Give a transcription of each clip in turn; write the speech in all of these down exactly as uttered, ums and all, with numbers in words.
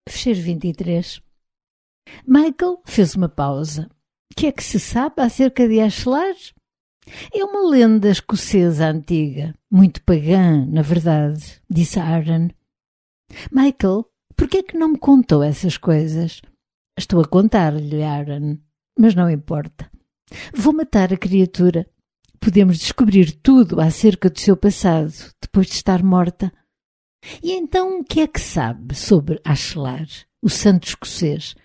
Fecheiro vinte e três. Michael fez uma pausa. O que é que se sabe acerca de Ashlar? É uma lenda escocesa antiga, muito pagã, na verdade, disse Aaron. Michael, por que é que não me contou essas coisas? Estou a contar-lhe, Aaron, mas não importa. Vou matar a criatura. Podemos descobrir tudo acerca do seu passado, depois de estar morta. E então o que é que sabe sobre Ashlar, o santo escocês?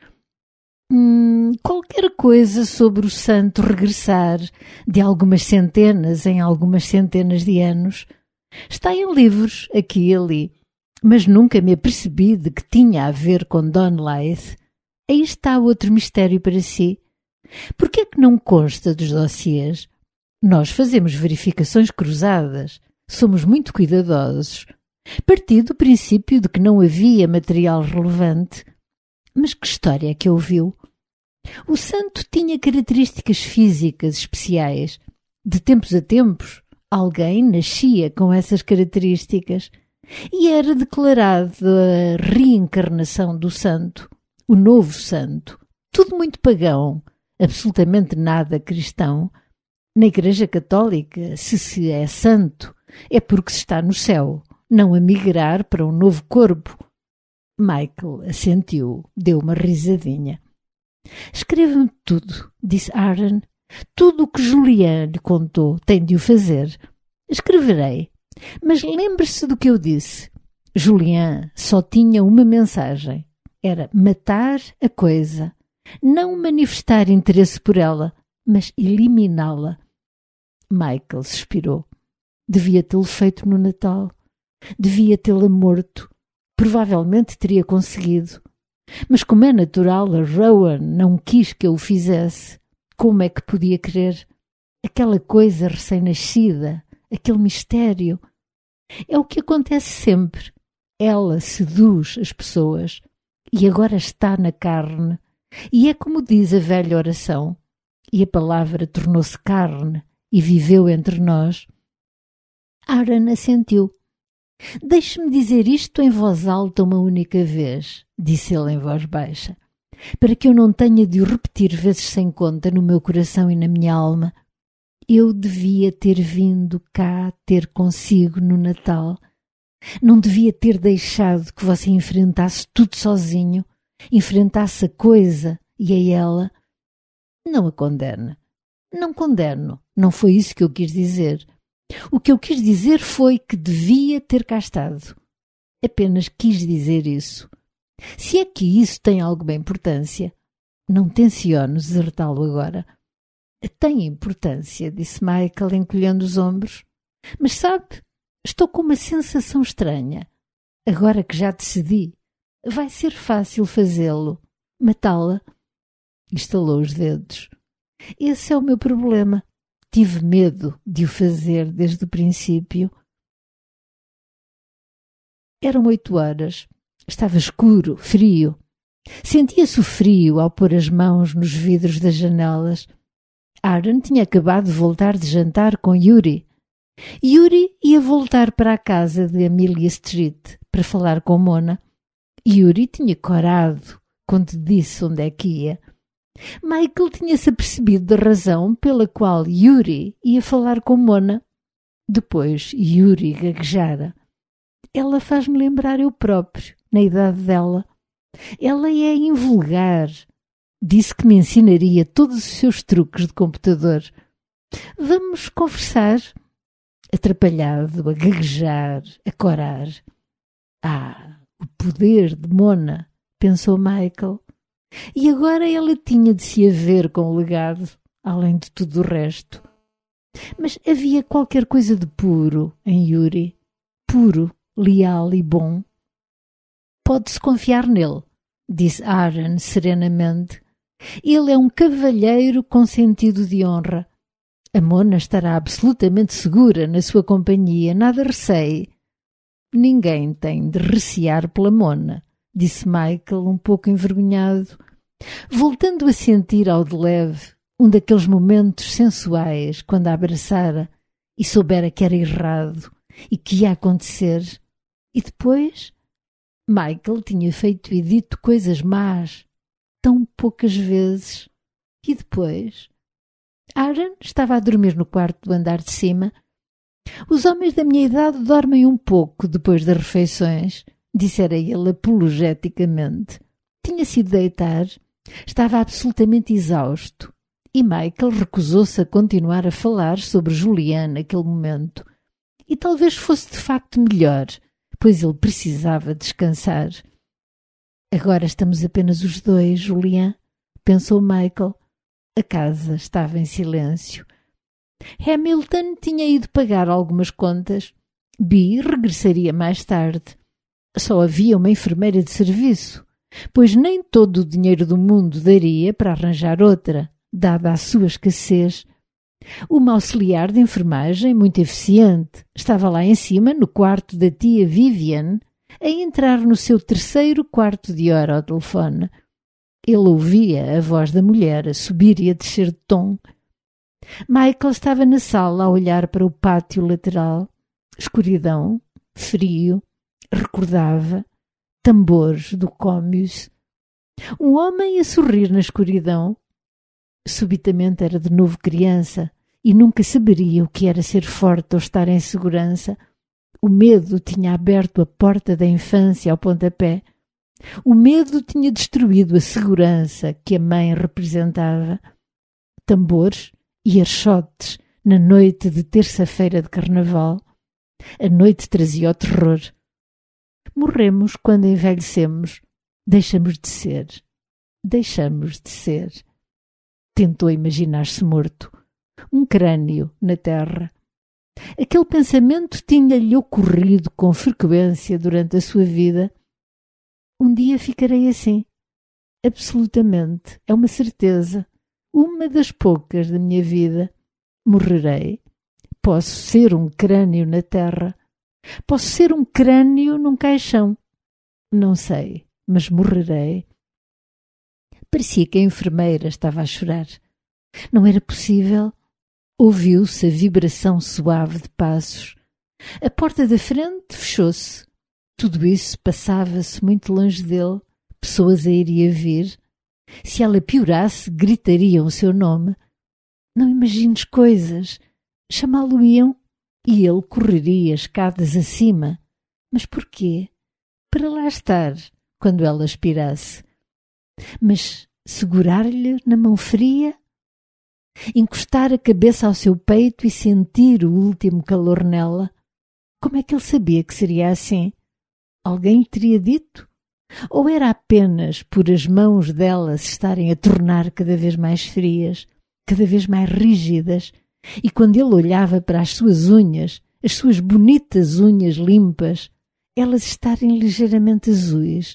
Hum, qualquer coisa sobre o santo regressar de algumas centenas em algumas centenas de anos. Está em livros, aqui e ali, mas nunca me apercebi de que tinha a ver com Donlaith. Aí está outro mistério para si. Por que é que não consta dos dossiês? Nós fazemos verificações cruzadas, somos muito cuidadosos. Parti do princípio de que não havia material relevante. Mas que história é que ouviu? O santo tinha características físicas especiais. De tempos a tempos, alguém nascia com essas características e era declarado a reencarnação do santo, o novo santo. Tudo muito pagão, absolutamente nada cristão. Na Igreja Católica, se se é santo, é porque se está no céu, não a migrar para um novo corpo. Michael assentiu, deu uma risadinha. Escreva-me tudo, disse Aaron. Tudo o que Julian lhe contou tem de o fazer. Escreverei, mas lembre-se do que eu disse. Julian só tinha uma mensagem. Era matar a coisa. Não manifestar interesse por ela, mas eliminá-la. Michael suspirou. Devia tê-lo feito no Natal. Devia tê-la morto. Provavelmente teria conseguido. Mas como é natural, a Rowan não quis que eu o fizesse. Como é que podia querer? Aquela coisa recém-nascida, aquele mistério. É o que acontece sempre. Ela seduz as pessoas e agora está na carne. E é como diz a velha oração. E a palavra tornou-se carne e viveu entre nós. Aaron assentiu. Deixe-me dizer isto em voz alta uma única vez, disse ele em voz baixa, para que eu não tenha de o repetir vezes sem conta no meu coração e na minha alma. Eu devia ter vindo cá ter consigo no Natal. Não devia ter deixado que você enfrentasse tudo sozinho, enfrentasse a coisa e a ela. Não a condena. Não condeno. Não foi isso que eu quis dizer. O que eu quis dizer foi que devia ter cá estado. Apenas quis dizer isso. Se é que isso tem alguma importância, não tenciono desertá-lo agora. Tem importância, disse Michael, encolhendo os ombros. Mas sabe, estou com uma sensação estranha. Agora que já decidi, vai ser fácil fazê-lo. Matá-la. Estalou os dedos. Esse é o meu problema. Tive medo de o fazer desde o princípio. Eram oito horas. Estava escuro, frio. Sentia-se o frio ao pôr as mãos nos vidros das janelas. Aaron tinha acabado de voltar de jantar com Yuri. Yuri ia voltar para a casa de Amelia Street para falar com Mona. Yuri tinha corado quando disse onde é que ia. Michael tinha-se apercebido da razão pela qual Yuri ia falar com Mona. Depois Yuri gaguejara. Ela faz-me lembrar eu próprio, na idade dela. Ela é invulgar. Disse que me ensinaria todos os seus truques de computador. Vamos conversar? Atrapalhado, a gaguejar, a corar. Ah, o poder de Mona, pensou Michael. E agora ela tinha de se haver com o legado, além de tudo o resto. Mas havia qualquer coisa de puro em Yuri. Puro, leal e bom. Pode-se confiar nele, disse Aaron serenamente. Ele é um cavalheiro com sentido de honra. A Mona estará absolutamente segura na sua companhia, nada receie. Ninguém tem de recear pela Mona, disse Michael, um pouco envergonhado, voltando a sentir ao de leve um daqueles momentos sensuais quando a abraçara e soubera que era errado e que ia acontecer. E depois Michael tinha feito e dito coisas más tão poucas vezes. E depois? Aaron estava a dormir no quarto do andar de cima. Os homens da minha idade dormem um pouco depois das refeições, dissera ele apologeticamente. Tinha-se ido deitar, estava absolutamente exausto, e Michael recusou-se a continuar a falar sobre Julian naquele momento. E talvez fosse de facto melhor, pois ele precisava descansar. Agora estamos apenas os dois, Julian, pensou Michael. A casa estava em silêncio. Hamilton tinha ido pagar algumas contas. Bee regressaria mais tarde. Só havia uma enfermeira de serviço, pois nem todo o dinheiro do mundo daria para arranjar outra, dada a sua escassez. Uma auxiliar de enfermagem muito eficiente estava lá em cima, no quarto da tia Vivian, a entrar no seu terceiro quarto de hora ao telefone. Ele ouvia a voz da mulher a subir e a descer de tom. Michael estava na sala a olhar para o pátio lateral. Escuridão, frio, recordava tambores do Comius. Um homem a sorrir na escuridão. Subitamente era de novo criança e nunca saberia o que era ser forte ou estar em segurança. O medo tinha aberto a porta da infância ao pontapé. O medo tinha destruído a segurança que a mãe representava. Tambores e archotes na noite de terça-feira de carnaval. A noite trazia o terror. Morremos quando envelhecemos. Deixamos de ser. Deixamos de ser. Tentou imaginar-se morto. Um crânio na terra. Aquele pensamento tinha-lhe ocorrido com frequência durante a sua vida. Um dia ficarei assim. Absolutamente. É uma certeza. Uma das poucas da minha vida. Morrerei. Posso ser um crânio na terra. Posso ser um crânio num caixão. Não sei, mas morrerei. Parecia que a enfermeira estava a chorar. Não era possível. Ouviu-se a vibração suave de passos. A porta da frente fechou-se. Tudo isso passava-se muito longe dele. Pessoas a ir e a vir. Se ela piorasse, gritariam o seu nome. Não imagines coisas. Chamá-lo-iam e ele correria escadas acima. Mas porquê? Para lá estar, quando ela expirasse. Mas segurar-lhe na mão fria? Encostar a cabeça ao seu peito e sentir o último calor nela? Como é que ele sabia que seria assim? Alguém lhe teria dito? Ou era apenas por as mãos dela se estarem a tornar cada vez mais frias, cada vez mais rígidas, e quando ele olhava para as suas unhas, as suas bonitas unhas limpas, elas estarem ligeiramente azuis?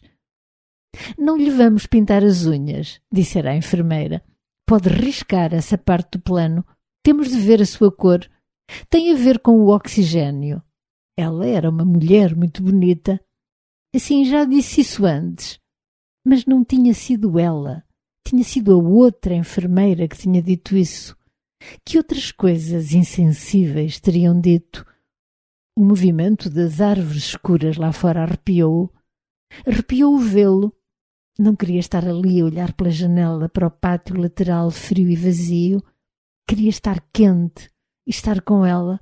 Não lhe vamos pintar as unhas, dissera a enfermeira. Pode riscar essa parte do plano. Temos de ver a sua cor. Tem a ver com o oxigênio. Ela era uma mulher muito bonita. Assim, já disse isso antes. Mas não tinha sido ela. Tinha sido a outra enfermeira que tinha dito isso. Que outras coisas insensíveis teriam dito? O movimento das árvores escuras lá fora arrepiou-o. Arrepiou-o vê-lo. Não queria estar ali a olhar pela janela para o pátio lateral frio e vazio. Queria estar quente e estar com ela.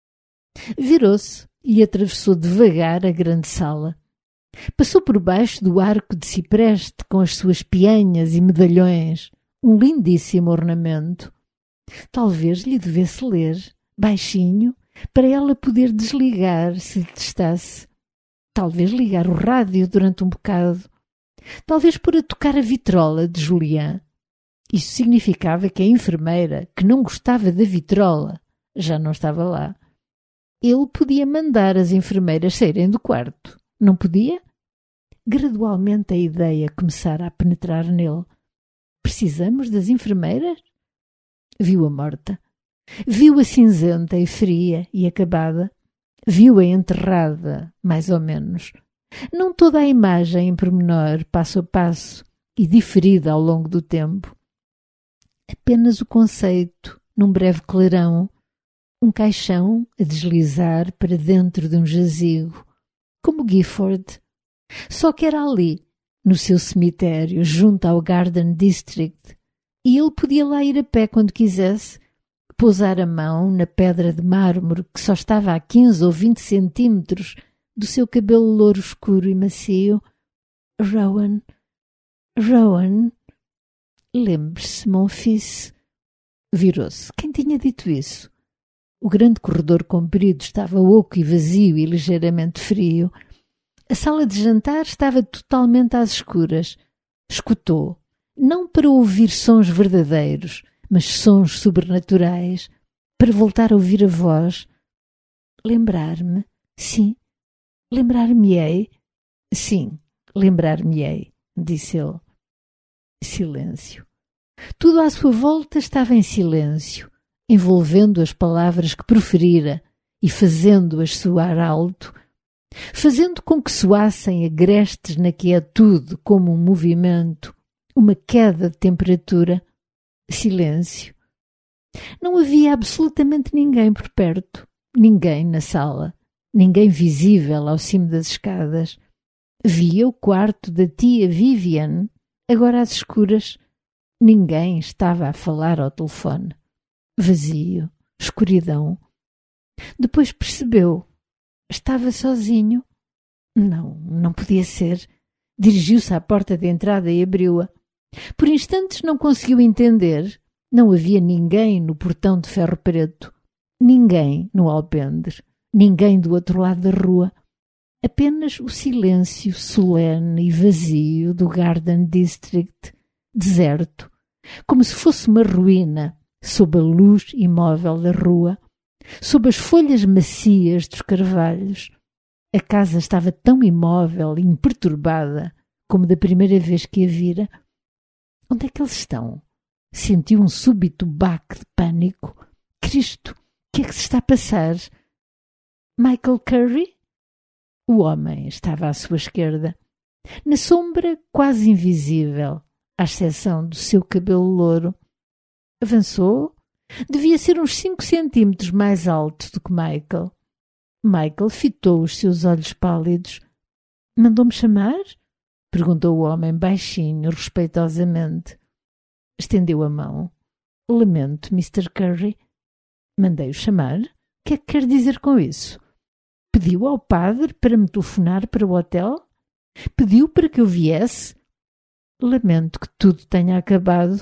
Virou-se e atravessou devagar a grande sala. Passou por baixo do arco de cipreste com as suas peanhas e medalhões, um lindíssimo ornamento. Talvez lhe devesse ler, baixinho, para ela poder desligar se detestasse. Talvez ligar o rádio durante um bocado. Talvez pôr a tocar a vitrola de Julian. Isso significava que a enfermeira, que não gostava da vitrola, já não estava lá. Ele podia mandar as enfermeiras saírem do quarto. Não podia? Gradualmente a ideia começara a penetrar nele. Precisamos das enfermeiras? Viu-a morta. Viu-a cinzenta e fria e acabada. Viu-a enterrada, mais ou menos. Não toda a imagem em pormenor, passo a passo, e diferida ao longo do tempo. Apenas o conceito, num breve clarão, um caixão a deslizar para dentro de um jazigo, como Gifford, Só que era ali, no seu cemitério, junto ao Garden District, e ele podia lá ir a pé quando quisesse, pousar a mão na pedra de mármore que só estava a quinze ou vinte centímetros do seu cabelo louro escuro e macio. Rowan, Rowan, lembre-se, mon fils. Virou-se. Quem tinha dito isso? O grande corredor comprido estava oco e vazio e ligeiramente frio. A sala de jantar estava totalmente às escuras. Escutou, não para ouvir sons verdadeiros, mas sons sobrenaturais, para voltar a ouvir a voz. Lembrar-me? Sim. Lembrar-me-ei? Sim, lembrar-me-ei, disse ele. Silêncio. Tudo à sua volta estava em silêncio, envolvendo as palavras que proferira e fazendo-as soar alto, fazendo com que soassem agrestes na quietude como um movimento, uma queda de temperatura. Silêncio. Não havia absolutamente ninguém por perto, ninguém na sala, ninguém visível ao cimo das escadas. Via o quarto da tia Vivian, agora às escuras. Ninguém estava a falar ao telefone. Vazio, escuridão. Depois percebeu. Estava sozinho. Não, não podia ser. Dirigiu-se à porta de entrada e abriu-a. Por instantes não conseguiu entender. Não havia ninguém no portão de ferro preto. Ninguém no alpendre. Ninguém do outro lado da rua. Apenas o silêncio solene e vazio do Garden District, deserto, como se fosse uma ruína, sob a luz imóvel da rua, sob as folhas macias dos carvalhos. A casa estava tão imóvel e imperturbada como da primeira vez que a vira. Onde é que eles estão? Sentiu um súbito baque de pânico. Cristo, o que é que se está a passar? Michael Curry? O homem estava à sua esquerda, na sombra quase invisível, à exceção do seu cabelo louro. Avançou. Devia ser uns cinco centímetros mais alto do que Michael. Michael fitou os seus olhos pálidos. Mandou-me chamar? Perguntou o homem baixinho, respeitosamente. Estendeu a mão. Lamento, mister Curry. Mandei-o chamar? O que é que quer dizer com isso? Pediu ao padre para me telefonar para o hotel? Pediu para que eu viesse? Lamento que tudo tenha acabado.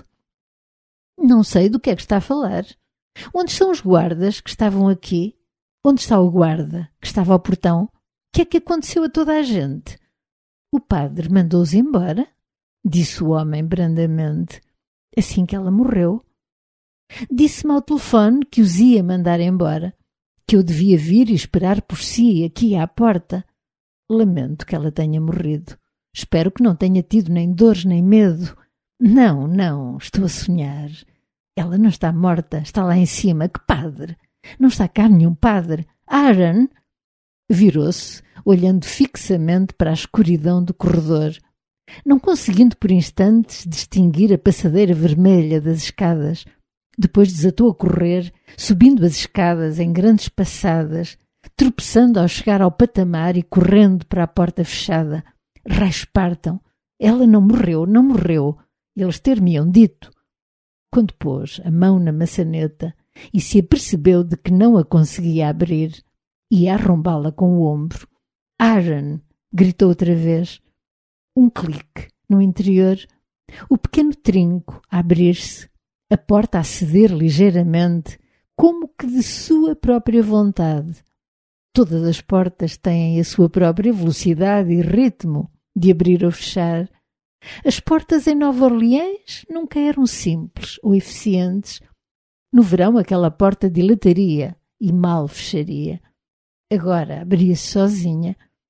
Não sei do que é que está a falar. Onde estão os guardas que estavam aqui? Onde está o guarda que estava ao portão? O que é que aconteceu a toda a gente? O padre mandou-os embora? Disse o homem brandamente. Assim que ela morreu. Disse-me ao telefone que os ia mandar embora, que eu devia vir e esperar por si aqui à porta. Lamento que ela tenha morrido. Espero que não tenha tido nem dores nem medo. Não, não, estou a sonhar. Ela não está morta, está lá em cima. Que padre? Não está cá nenhum padre. Aaron? Virou-se, olhando fixamente para a escuridão do corredor, não conseguindo por instantes distinguir a passadeira vermelha das escadas. Depois desatou a correr, subindo as escadas em grandes passadas, tropeçando ao chegar ao patamar e correndo para a porta fechada. Raios partam! Ela não morreu, não morreu! Eles ter-me-ão dito. Quando pôs a mão na maçaneta e se apercebeu de que não a conseguia abrir, ia arrombá-la com o ombro. Aaron! Gritou outra vez. Um clique no interior, o pequeno trinco a abrir-se, a porta a ceder ligeiramente, como que de sua própria vontade. Todas as portas têm a sua própria velocidade e ritmo de abrir ou fechar. As portas em Nova Orleans nunca eram simples ou eficientes. No verão aquela porta dilataria e mal fecharia. Agora abria-se sozinha.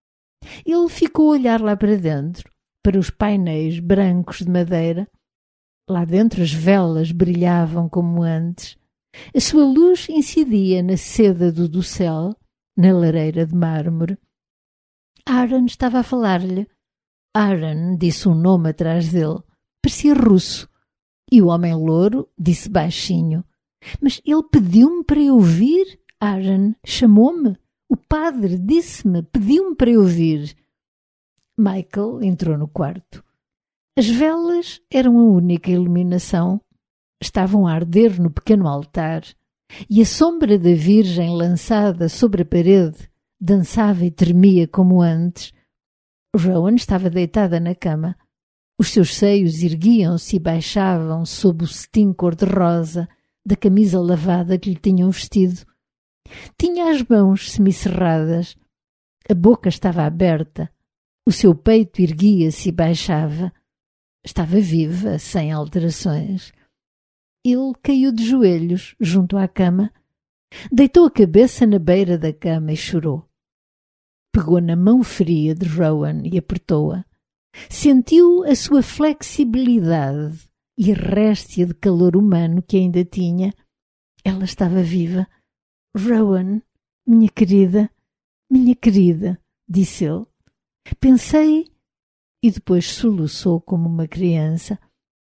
Ele ficou a olhar lá para dentro, para os painéis brancos de madeira. Lá dentro as velas brilhavam como antes. A sua luz incidia na seda do dossel, na lareira de mármore. Aaron estava a falar-lhe. Aaron disse um nome atrás dele. Parecia russo. E o homem louro disse baixinho. Mas ele pediu-me para eu vir? Aaron chamou-me. O padre disse-me, pediu-me para eu vir. Michael entrou no quarto. As velas eram a única iluminação. Estavam a arder no pequeno altar e a sombra da Virgem lançada sobre a parede dançava e tremia como antes. Rowan estava deitada na cama. Os seus seios erguiam-se e baixavam sob o cetim cor-de-rosa da camisa lavada que lhe tinham vestido. Tinha as mãos semicerradas. A boca estava aberta. O seu peito erguia-se e baixava. Estava viva, sem alterações. Ele caiu de joelhos junto à cama, deitou a cabeça na beira da cama e chorou. Pegou na mão fria de Rowan e apertou-a. Sentiu a sua flexibilidade e a réstia de calor humano que ainda tinha. Ela estava viva. Rowan, minha querida, minha querida, disse ele. Pensei e depois soluçou como uma criança.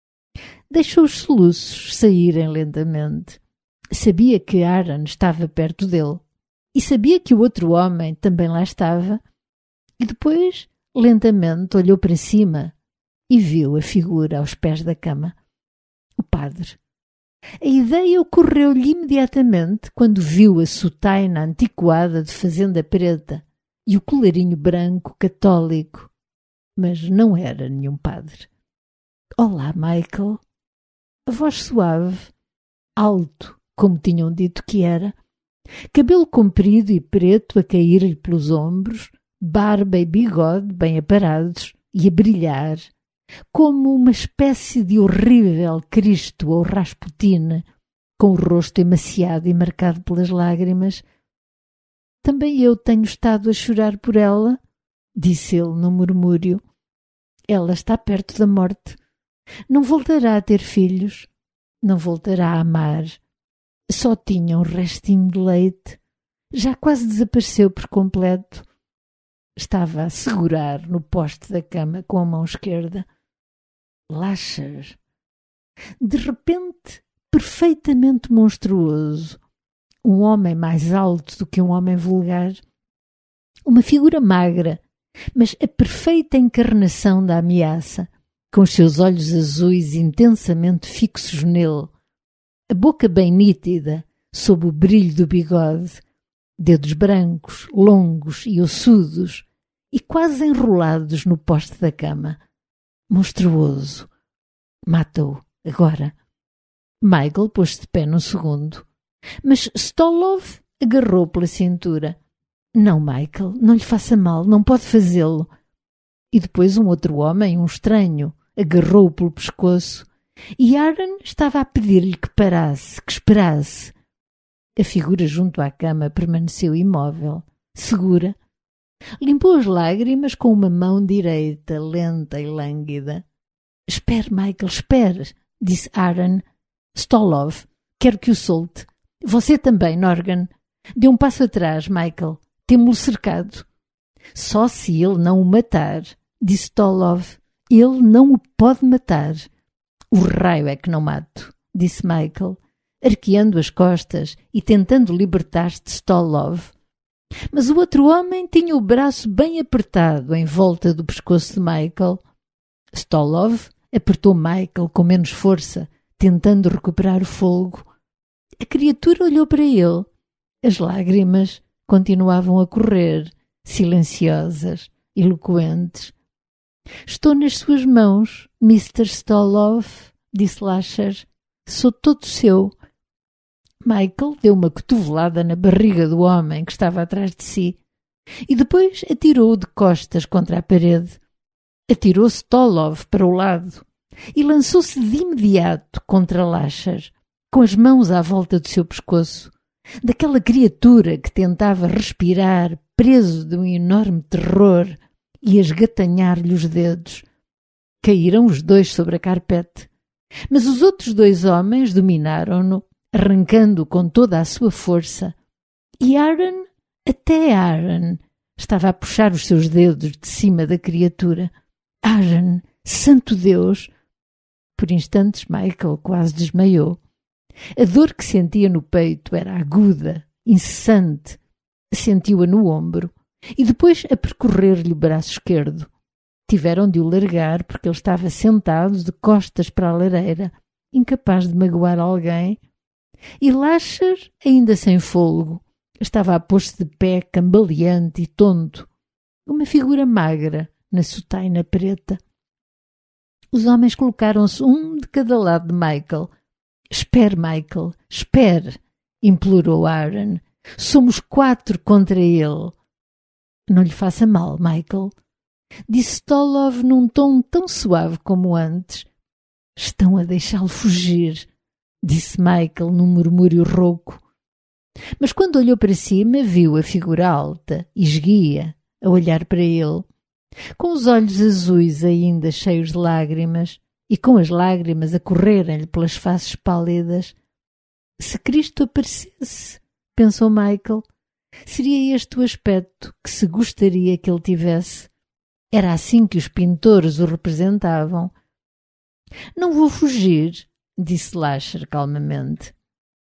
Deixou os soluços saírem lentamente. Sabia que Aaron estava perto dele e sabia que o outro homem também lá estava. E depois, lentamente, olhou para cima e viu a figura aos pés da cama. O padre. A ideia ocorreu-lhe imediatamente quando viu a sotaina antiquada de fazenda preta e o colarinho branco católico. Mas não era nenhum padre. Olá, Michael. A voz suave, alto, como tinham dito que era, cabelo comprido e preto a cair-lhe pelos ombros, barba e bigode bem aparados e a brilhar, como uma espécie de horrível Cristo ou Rasputina, com o rosto emaciado e marcado pelas lágrimas. Também eu tenho estado a chorar por ela, disse ele num murmúrio. Ela está perto da morte. Não voltará a ter filhos, não voltará a amar. Só tinha um restinho de leite. Já quase desapareceu por completo. Estava a segurar no poste da cama com a mão esquerda. Lasher. De repente, perfeitamente monstruoso. Um homem mais alto do que um homem vulgar. Uma figura magra, mas a perfeita encarnação da ameaça, com os seus olhos azuis intensamente fixos nele, a boca bem nítida, sob o brilho do bigode, dedos brancos, longos e ossudos, e quase enrolados no poste da cama. Monstruoso. Mata-o, agora. Michael pôs-se de pé num segundo, mas Stolov agarrou pela cintura. Não, Michael, não lhe faça mal, não pode fazê-lo. E depois um outro homem, um estranho, agarrou-o pelo pescoço e Aaron estava a pedir-lhe que parasse, que esperasse. A figura junto à cama permaneceu imóvel, segura. Limpou as lágrimas com uma mão direita, lenta e lânguida. Espere, Michael, espere, disse Aaron. Stolov, quero que o solte. Você também, Norgan. Dê um passo atrás, Michael. Temo-lo cercado. Só se ele não o matar, disse Stolov. Ele não o pode matar. O raio é que não mato, disse Michael, arqueando as costas e tentando libertar-se de Stolov. Mas o outro homem tinha o braço bem apertado em volta do pescoço de Michael. Stolov apertou Michael com menos força, tentando recuperar o fôlego. A criatura olhou para ele. As lágrimas continuavam a correr, silenciosas, eloquentes. Estou nas suas mãos, mister Stolov, disse Lasher. Sou todo seu. Michael deu uma cotovelada na barriga do homem que estava atrás de si e depois atirou-o de costas contra a parede. Atirou Stolov para o lado e lançou-se de imediato contra Lasher, com as mãos à volta do seu pescoço, daquela criatura que tentava respirar, preso de um enorme terror, e a esgatanhar-lhe os dedos. Caíram os dois sobre a carpete, mas os outros dois homens dominaram-no, arrancando-o com toda a sua força, e Aaron, até Aaron, estava a puxar os seus dedos de cima da criatura. Aaron, santo Deus! Por instantes Michael quase desmaiou. A dor que sentia no peito era aguda, incessante. Sentiu-a no ombro e depois a percorrer-lhe o braço esquerdo. Tiveram de o largar porque ele estava sentado de costas para a lareira, incapaz de magoar alguém, e Lasher, ainda sem fôlego, estava a pôr-se de pé, cambaleante e tonto, uma figura magra na sotaina preta. Os homens colocaram-se um de cada lado de Michael. «Espere, Michael, espere!» implorou Aaron. «Somos quatro contra ele!» «Não lhe faça mal, Michael», disse Stolov num tom tão suave como antes. «Estão a deixá-lo fugir», disse Michael num murmúrio rouco. Mas quando olhou para cima, viu a figura alta e esguia a olhar para ele, com os olhos azuis ainda cheios de lágrimas e com as lágrimas a correrem-lhe pelas faces pálidas. Se Cristo aparecesse, pensou Michael, seria este o aspecto que se gostaria que ele tivesse. Era assim que os pintores o representavam. «Não vou fugir», disse Lasher calmamente.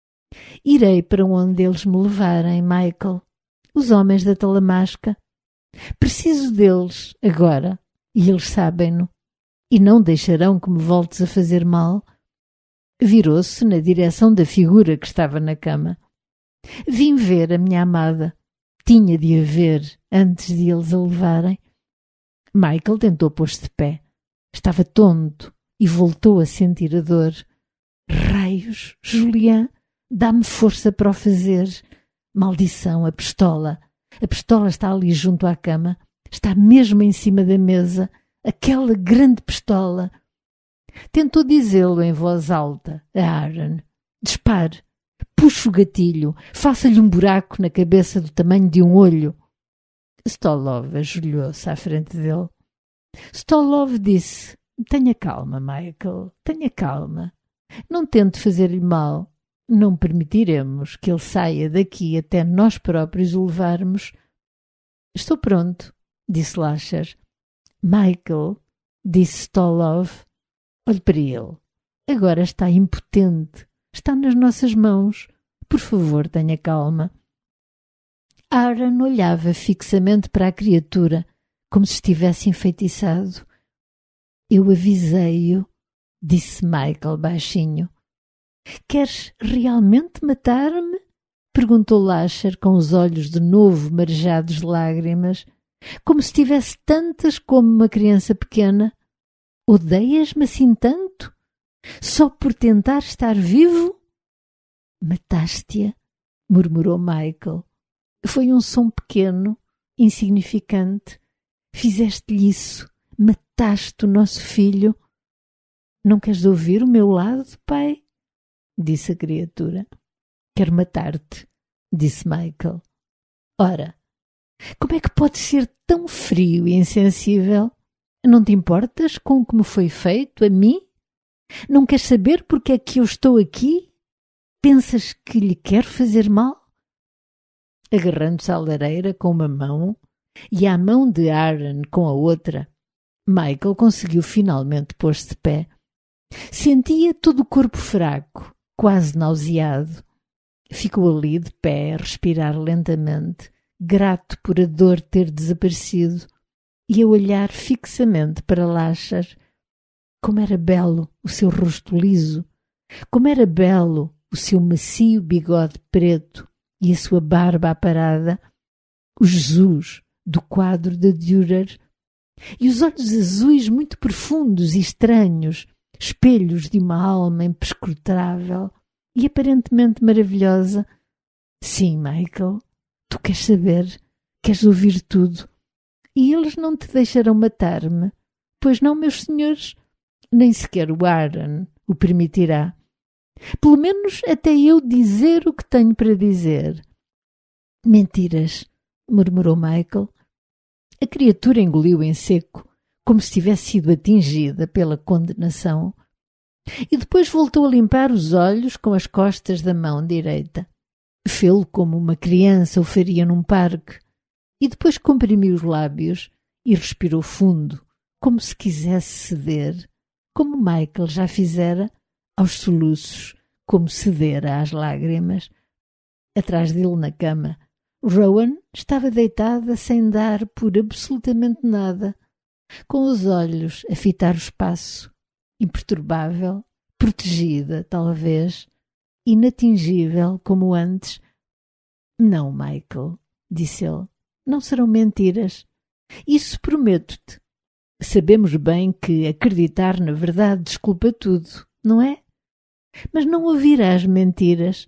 «Irei para onde eles me levarem, Michael. Os homens da Talamasca. Preciso deles agora, e eles sabem-no, e não deixarão que me voltes a fazer mal». Virou-se na direção da figura que estava na cama. «Vim ver a minha amada. Tinha de a ver antes de eles a levarem». Michael tentou pôr-se de pé. Estava tonto e voltou a sentir a dor. «Raios, Julian, dá-me força para o fazer. Maldição, a pistola. A pistola está ali junto à cama. Está mesmo em cima da mesa. Aquela grande pistola». Tentou dizê-lo em voz alta a Aaron. «Dispare. Puxe o gatilho. Faça-lhe um buraco na cabeça do tamanho de um olho». Stolov ajoelhou-se à frente dele. Stolov disse: «Tenha calma, Michael. Tenha calma. Não tente fazer-lhe mal. Não permitiremos que ele saia daqui até nós próprios o levarmos». «Estou pronto», disse Lasher. «Michael», disse Stolov, «olhe para ele. Agora está impotente. Está nas nossas mãos. Por favor, tenha calma». Aaron olhava fixamente para a criatura, como se estivesse enfeitiçado. «Eu avisei-o», disse Michael baixinho. «Queres realmente matar-me?» perguntou Lasher com os olhos de novo marejados de lágrimas, como se tivesse tantas como uma criança pequena. «Odeias-me assim tanto? Só por tentar estar vivo?» «Mataste-a», murmurou Michael. Foi um som pequeno, insignificante. Fizeste-lhe isso. Mataste o nosso filho. «Não queres ouvir o meu lado, pai?» disse a criatura. «Quero matar-te», disse Michael. «Ora, como é que podes ser tão frio e insensível? Não te importas com o que me foi feito a mim? Não queres saber porque é que eu estou aqui? Pensas que lhe quero fazer mal?» Agarrando-se à lareira com uma mão e à mão de Aaron com a outra, Michael conseguiu finalmente pôr-se de pé. Sentia todo o corpo fraco, quase nauseado. Ficou ali de pé a respirar lentamente, grato por a dor ter desaparecido, e a olhar fixamente para Lasher. Como era belo o seu rosto liso! Como era belo o seu macio bigode preto e a sua barba aparada! O Jesus do quadro de Dürer! E os olhos azuis muito profundos e estranhos, espelhos de uma alma imprescrutável e aparentemente maravilhosa. «Sim, Michael, tu queres saber, queres ouvir tudo, e eles não te deixarão matar-me, pois não, meus senhores? Nem sequer o Aaron o permitirá. Pelo menos até eu dizer o que tenho para dizer». «Mentiras», murmurou Michael. A criatura engoliu em seco, como se tivesse sido atingida pela condenação, e depois voltou a limpar os olhos com as costas da mão direita. Fê-lo como uma criança o faria num parque, e depois comprimiu os lábios e respirou fundo, como se quisesse ceder, como Michael já fizera, aos soluços, como cedera às lágrimas. Atrás dele na cama, Rowan estava deitada sem dar por absolutamente nada, com os olhos a fitar o espaço, imperturbável, protegida, talvez, inatingível como antes. Não, Michael, disse ele, não serão mentiras. Isso prometo-te. Sabemos bem que acreditar na verdade desculpa tudo, não é? Mas não ouvirás mentiras.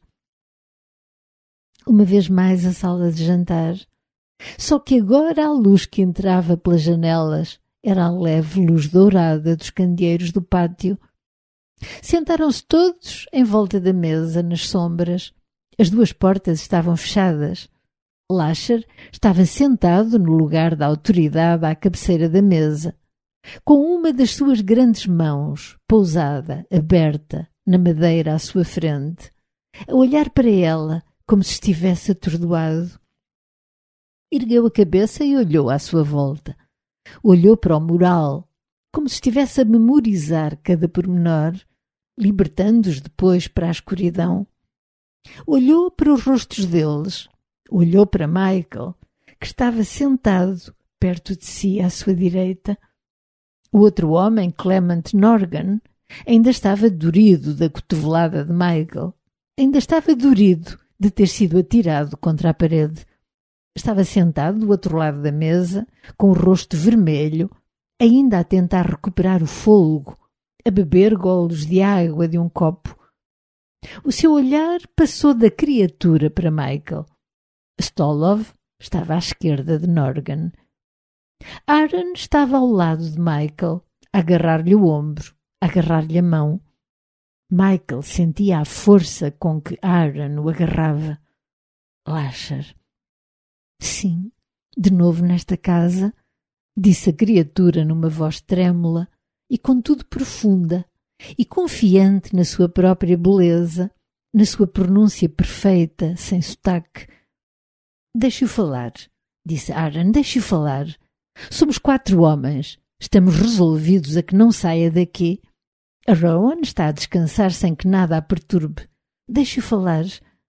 Uma vez mais a sala de jantar. Só que agora a luz que entrava pelas janelas era a leve luz dourada dos candeeiros do pátio. Sentaram-se todos em volta da mesa, nas sombras. As duas portas estavam fechadas. Lasher estava sentado no lugar da autoridade à cabeceira da mesa, com uma das suas grandes mãos pousada, aberta, na madeira à sua frente, a olhar para ela como se estivesse atordoado. Ergueu a cabeça e olhou à sua volta. Olhou para o mural, como se estivesse a memorizar cada pormenor, libertando-os depois para a escuridão. Olhou para os rostos deles, olhou para Michael, que estava sentado perto de si à sua direita. O outro homem, Clement Norgan, ainda estava dorido da cotovelada de Michael. Ainda estava dorido de ter sido atirado contra a parede. Estava sentado do outro lado da mesa, com o rosto vermelho, ainda a tentar recuperar o fôlego, a beber golos de água de um copo. O seu olhar passou da criatura para Michael. Stolov estava à esquerda de Norgan. Aaron estava ao lado de Michael, a agarrar-lhe o ombro, a agarrar-lhe a mão. Michael sentia a força com que Aaron o agarrava. Lasher. Sim, de novo nesta casa, disse a criatura numa voz trêmula e contudo profunda, e confiante na sua própria beleza, na sua pronúncia perfeita, sem sotaque. Deixe-o falar, disse Aaron, deixe-o falar. Somos quatro homens, estamos resolvidos a que não saia daqui. A Rowan está a descansar sem que nada a perturbe. Deixe-o falar.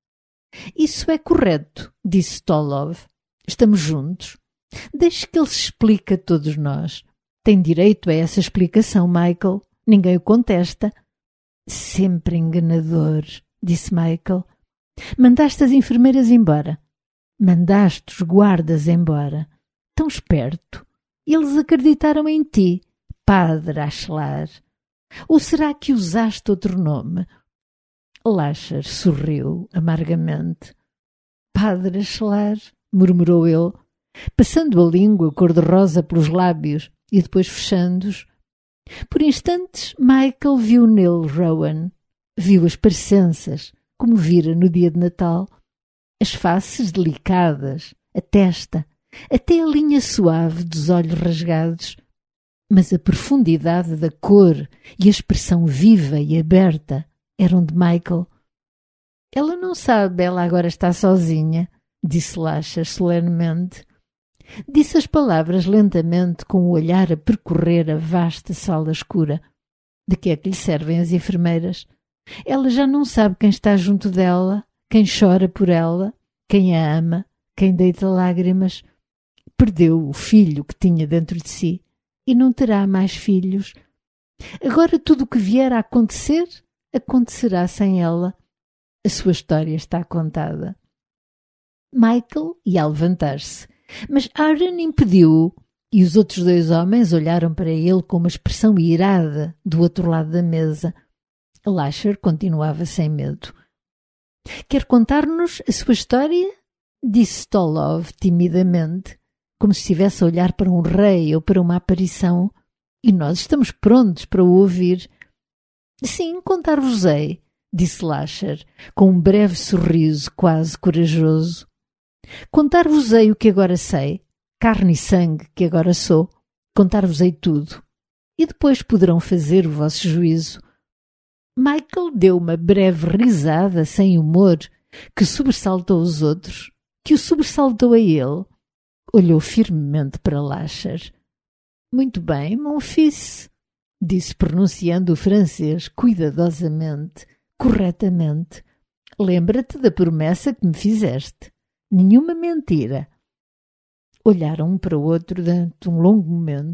Isso é correto, disse Stolov. Estamos juntos. Deixe que ele se explique a todos nós. Tem direito a essa explicação, Michael. Ninguém o contesta. Sempre enganador, disse Michael. Mandaste as enfermeiras embora. Mandaste os guardas embora. Tão esperto. Eles acreditaram em ti, Padre Ashlar. Ou será que usaste outro nome? Lasher sorriu amargamente. Padre Ashlar, murmurou ele, passando a língua cor-de-rosa pelos lábios e depois fechando-os. Por instantes, Michael viu nele Rowan. Viu as parecenças, como vira no dia de Natal. As faces delicadas, a testa, até a linha suave dos olhos rasgados. Mas a profundidade da cor e a expressão viva e aberta eram de Michael. Ela não sabe, ela agora está sozinha, disse Lasher solenemente. Disse as palavras lentamente, com o olhar a percorrer a vasta sala escura. De que é que lhe servem as enfermeiras? Ela já não sabe quem está junto dela, quem chora por ela, quem a ama, quem deita lágrimas. Perdeu o filho que tinha dentro de si e não terá mais filhos. Agora tudo o que vier a acontecer, acontecerá sem ela. A sua história está contada. Michael ia levantar-se, mas Aaron impediu-o e os outros dois homens olharam para ele com uma expressão irada do outro lado da mesa. Lasher continuava sem medo. Quer contar-nos a sua história? Disse Stolov timidamente, como se estivesse a olhar para um rei ou para uma aparição. E nós estamos prontos para o ouvir. Sim, contar-vos-ei, disse Lasher, com um breve sorriso quase corajoso. Contar-vos-ei o que agora sei, carne e sangue que agora sou. Contar-vos-ei tudo. E depois poderão fazer o vosso juízo. Michael deu uma breve risada sem humor que sobressaltou os outros, que o sobressaltou a ele. Olhou firmemente para Lasher. Muito bem, mon fils, disse pronunciando o francês cuidadosamente, corretamente. Lembra-te da promessa que me fizeste. Nenhuma mentira. Olharam um para o outro durante um longo momento.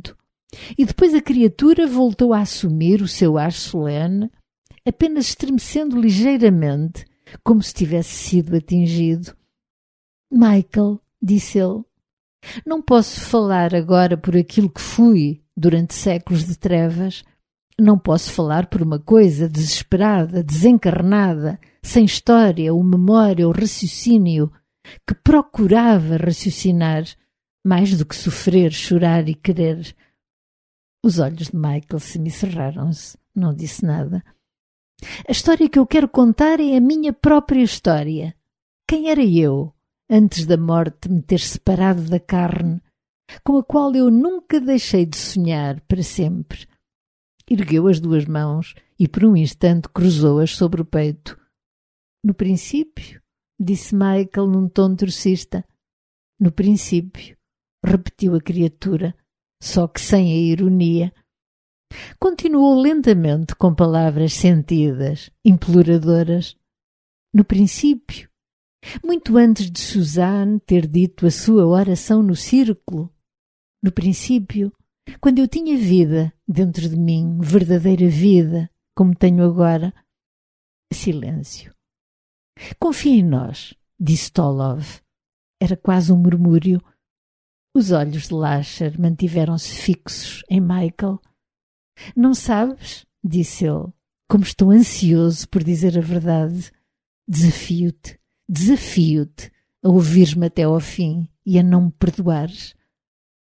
E depois a criatura voltou a assumir o seu ar solene, apenas estremecendo ligeiramente, como se tivesse sido atingido. Michael, disse ele, não posso falar agora por aquilo que fui durante séculos de trevas. Não posso falar por uma coisa desesperada, desencarnada, sem história ou memória ou raciocínio, que procurava raciocinar, mais do que sofrer, chorar e querer. Os olhos de Michael semicerraram-se. Não disse nada. A história que eu quero contar é a minha própria história. Quem era eu, antes da morte me ter separado da carne, com a qual eu nunca deixei de sonhar para sempre? Ergueu as duas mãos e por um instante cruzou-as sobre o peito. No princípio, disse Michael num tom trocista. No princípio, repetiu a criatura, só que sem a ironia. Continuou lentamente com palavras sentidas, imploradoras. No princípio, muito antes de Suzanne ter dito a sua oração no círculo. No princípio, quando eu tinha vida dentro de mim, verdadeira vida, como tenho agora. Silêncio. Confia em nós, disse Tolov. Era quase um murmúrio. Os olhos de Lasher mantiveram-se fixos em Michael. Não sabes, disse ele, como estou ansioso por dizer a verdade. Desafio-te, desafio-te a ouvir-me até ao fim e a não me perdoares.